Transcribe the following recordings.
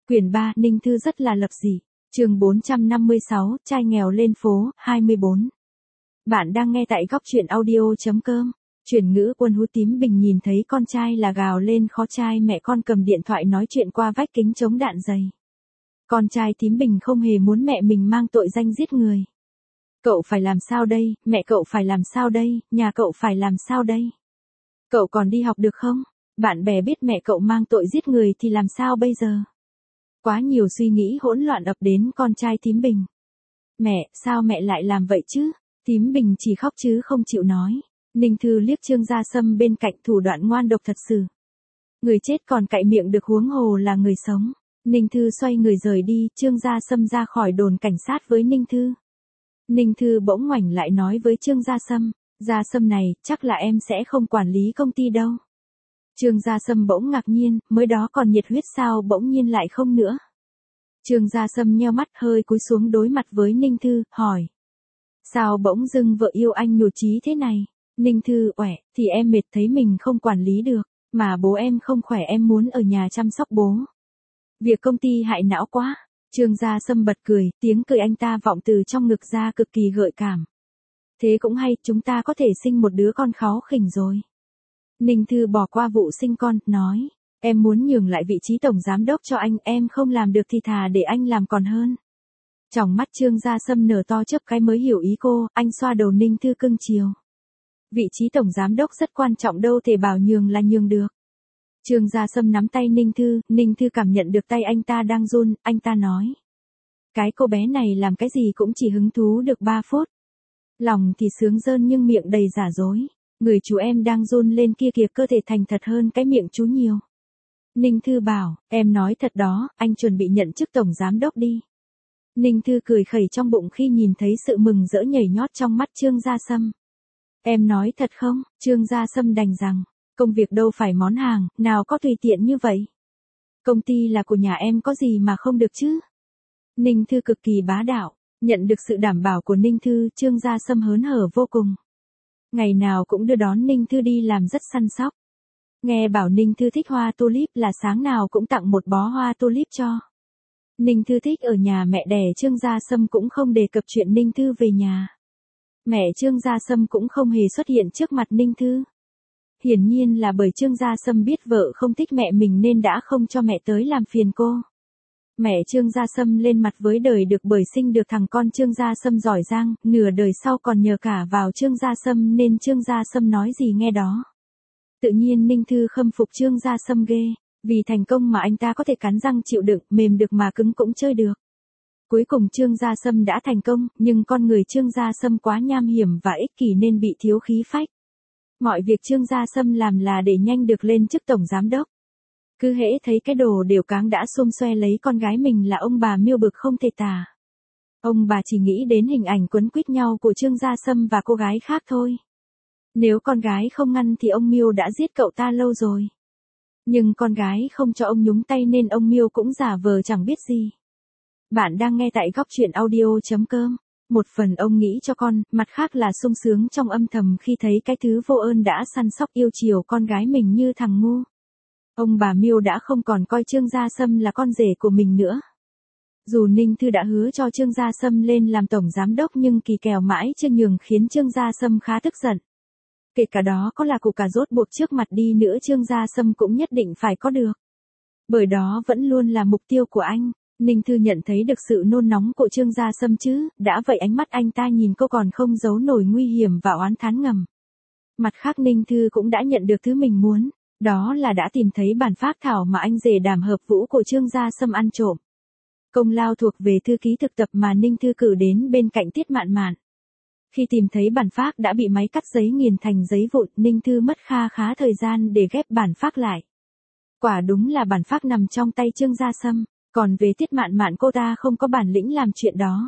Quyển 3, Ninh Thư rất là lập dị. Chương 456, trai nghèo lên phố, 24. Bạn đang nghe tại góc truyện audio.com. Chuyển ngữ Quân Hú Tím Bình nhìn thấy con trai là gào lên khó trai, mẹ con cầm điện thoại nói chuyện qua vách kính chống đạn dày. Con trai Tím Bình không hề muốn mẹ mình mang tội danh giết người. Cậu phải làm sao đây, mẹ cậu phải làm sao đây, nhà cậu phải làm sao đây? Cậu còn đi học được không? Bạn bè biết mẹ cậu mang tội giết người thì làm sao bây giờ? Quá nhiều suy nghĩ hỗn loạn ập đến con trai Tím Bình. Mẹ, sao mẹ lại làm vậy chứ? Tím Bình chỉ khóc chứ không chịu nói. Ninh Thư liếc Trương Gia Sâm bên cạnh, thủ đoạn ngoan độc thật sự. Người chết còn cạy miệng được, huống hồ là người sống. Ninh Thư xoay người rời đi, Trương Gia Sâm ra khỏi đồn cảnh sát với Ninh Thư. Ninh Thư bỗng ngoảnh lại nói với Trương Gia Sâm, Gia Sâm này, chắc là em sẽ không quản lý công ty đâu. Trương Gia Sâm bỗng ngạc nhiên, mới đó còn nhiệt huyết sao bỗng nhiên lại không nữa. Trương Gia Sâm nheo mắt hơi cúi xuống đối mặt với Ninh Thư, hỏi. Sao bỗng dưng vợ yêu anh nhụt chí thế này? Ninh Thư, thì em mệt thấy mình không quản lý được, mà bố em không khỏe em muốn ở nhà chăm sóc bố. Việc công ty hại não quá. Trương Gia Sâm bật cười, tiếng cười anh ta vọng từ trong ngực ra cực kỳ gợi cảm. Thế cũng hay, chúng ta có thể sinh một đứa con kháu khỉnh rồi. Ninh Thư bỏ qua vụ sinh con, nói, em muốn nhường lại vị trí tổng giám đốc cho anh, em không làm được thì thà để anh làm còn hơn. Trong mắt Trương Gia Sâm nở to chớp cái mới hiểu ý cô, anh xoa đầu Ninh Thư cưng chiều. Vị trí tổng giám đốc rất quan trọng, đâu thể bảo nhường là nhường được. Trương Gia Sâm nắm tay Ninh Thư cảm nhận được tay anh ta đang run, anh ta nói. Cái cô bé này làm cái gì cũng chỉ hứng thú được 3 phút. Lòng thì sướng rơn nhưng miệng đầy giả dối. Người chú em đang run lên kia kìa, cơ thể thành thật hơn cái miệng chú nhiều. Ninh Thư bảo, em nói thật đó, anh chuẩn bị nhận chức tổng giám đốc đi. Ninh Thư cười khẩy trong bụng khi nhìn thấy sự mừng rỡ nhảy nhót trong mắt Trương Gia Sâm. Em nói thật không? Trương Gia Sâm đành rằng, công việc đâu phải món hàng, nào có tùy tiện như vậy. Công ty là của nhà em, có gì mà không được chứ? Ninh Thư cực kỳ bá đạo, nhận được sự đảm bảo của Ninh Thư, Trương Gia Sâm hớn hở vô cùng. Ngày nào cũng đưa đón Ninh Thư đi làm rất săn sóc. Nghe bảo Ninh Thư thích hoa tulip là sáng nào cũng tặng một bó hoa tulip cho. Ninh Thư thích ở nhà mẹ đẻ, Trương Gia Sâm cũng không đề cập chuyện Ninh Thư về nhà. Mẹ Trương Gia Sâm cũng không hề xuất hiện trước mặt Ninh Thư. Hiển nhiên là bởi Trương Gia Sâm biết vợ không thích mẹ mình nên đã không cho mẹ tới làm phiền cô. Mẹ Trương Gia Sâm lên mặt với đời được bởi sinh được thằng con Trương Gia Sâm giỏi giang, nửa đời sau còn nhờ cả vào Trương Gia Sâm nên Trương Gia Sâm nói gì nghe đó. Tự nhiên Ninh Thư khâm phục Trương Gia Sâm ghê, vì thành công mà anh ta có thể cắn răng chịu đựng, mềm được mà cứng cũng chơi được. Cuối cùng Trương Gia Sâm đã thành công, nhưng con người Trương Gia Sâm quá nham hiểm và ích kỷ nên bị thiếu khí phách. Mọi việc Trương Gia Sâm làm là để nhanh được lên chức tổng giám đốc. Cứ hễ thấy cái đồ đều cáng đã xôm xoe lấy con gái mình là ông bà Miêu bực không thể tả. Ông bà chỉ nghĩ đến hình ảnh quấn quýt nhau của Trương Gia Sâm và cô gái khác thôi. Nếu con gái không ngăn thì ông Miêu đã giết cậu ta lâu rồi. Nhưng con gái không cho ông nhúng tay nên ông Miêu cũng giả vờ chẳng biết gì. Bạn đang nghe tại góc truyện audio.com. Một phần ông nghĩ cho con, mặt khác là sung sướng trong âm thầm khi thấy cái thứ vô ơn đã săn sóc yêu chiều con gái mình như thằng ngu. Ông bà Miêu đã không còn coi Trương Gia Sâm là con rể của mình nữa. Dù Ninh Thư đã hứa cho Trương Gia Sâm lên làm tổng giám đốc nhưng kỳ kèo mãi chưa nhường khiến Trương Gia Sâm khá tức giận. Kể cả đó có là củ cà rốt buộc trước mặt đi nữa Trương Gia Sâm cũng nhất định phải có được. Bởi đó vẫn luôn là mục tiêu của anh. Ninh Thư nhận thấy được sự nôn nóng của Trương Gia Sâm chứ, đã vậy ánh mắt anh ta nhìn cô còn không giấu nổi nguy hiểm và oán thán ngầm. Mặt khác Ninh Thư cũng đã nhận được thứ mình muốn, đó là đã tìm thấy bản phác thảo mà anh rể Đàm Hợp Vũ của Trương Gia Sâm ăn trộm. Công lao thuộc về thư ký thực tập mà Ninh Thư cử đến bên cạnh Tiết Mạn Mạn. Khi tìm thấy bản phác đã bị máy cắt giấy nghiền thành giấy vụn, Ninh Thư mất khá thời gian để ghép bản phác lại. Quả đúng là bản phác nằm trong tay Trương Gia Sâm. Còn về Tiết Mạn Mạn, cô ta không có bản lĩnh làm chuyện đó.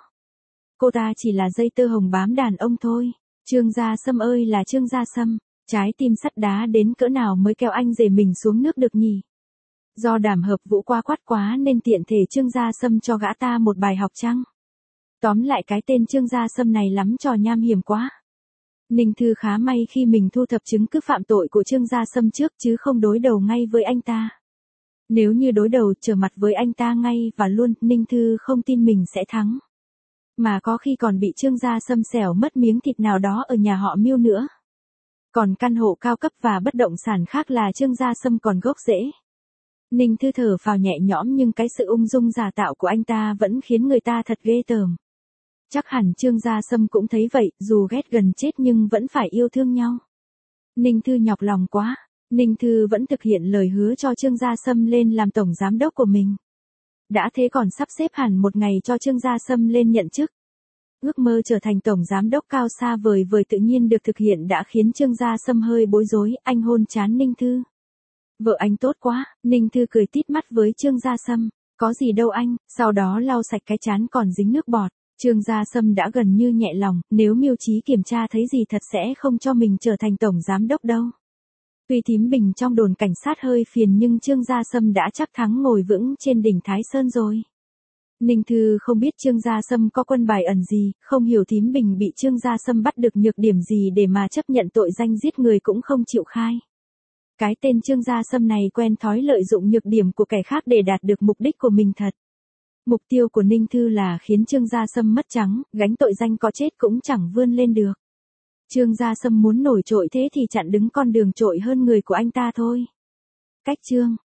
Cô ta chỉ là dây tơ hồng bám đàn ông thôi. Trương Gia Sâm ơi là Trương Gia Sâm, trái tim sắt đá đến cỡ nào mới kéo anh rể mình xuống nước được nhỉ? Do Đàm Hợp Vũ qua quát quá nên tiện thể Trương Gia Sâm cho gã ta một bài học chăng? Tóm lại cái tên Trương Gia Sâm này lắm trò nham hiểm quá. Ninh Thư khá may khi mình thu thập chứng cứ phạm tội của Trương Gia Sâm trước chứ không đối đầu ngay với anh ta. Nếu như đối đầu trở mặt với anh ta ngay và luôn, Ninh Thư không tin mình sẽ thắng. Mà có khi còn bị Trương Gia Sâm xẻo mất miếng thịt nào đó ở nhà họ Miêu nữa. Còn căn hộ cao cấp và bất động sản khác là Trương Gia Sâm còn gốc rễ. Ninh Thư thở phào nhẹ nhõm nhưng cái sự ung dung giả tạo của anh ta vẫn khiến người ta thật ghê tởm. Chắc hẳn Trương Gia Sâm cũng thấy vậy, dù ghét gần chết nhưng vẫn phải yêu thương nhau. Ninh Thư nhọc lòng quá. Ninh Thư vẫn thực hiện lời hứa cho Trương Gia Sâm lên làm tổng giám đốc của mình. Đã thế còn sắp xếp hẳn một ngày cho Trương Gia Sâm lên nhận chức. Ước mơ trở thành tổng giám đốc cao xa vời vời tự nhiên được thực hiện đã khiến Trương Gia Sâm hơi bối rối, anh hôn trán Ninh Thư. Vợ anh tốt quá, Ninh Thư cười tít mắt với Trương Gia Sâm, có gì đâu anh, sau đó lau sạch cái trán còn dính nước bọt. Trương Gia Sâm đã gần như nhẹ lòng, nếu Miêu Chí kiểm tra thấy gì thật sẽ không cho mình trở thành tổng giám đốc đâu. Tuy Thím Bình trong đồn cảnh sát hơi phiền nhưng Trương Gia Sâm đã chắc thắng ngồi vững trên đỉnh Thái Sơn rồi. Ninh Thư không biết Trương Gia Sâm có quân bài ẩn gì, không hiểu Thím Bình bị Trương Gia Sâm bắt được nhược điểm gì để mà chấp nhận tội danh giết người cũng không chịu khai. Cái tên Trương Gia Sâm này quen thói lợi dụng nhược điểm của kẻ khác để đạt được mục đích của mình thật. Mục tiêu của Ninh Thư là khiến Trương Gia Sâm mất trắng, gánh tội danh có chết cũng chẳng vươn lên được. Trương Gia Sâm muốn nổi trội thế thì chặn đứng con đường trội hơn người của anh ta thôi. Cách chương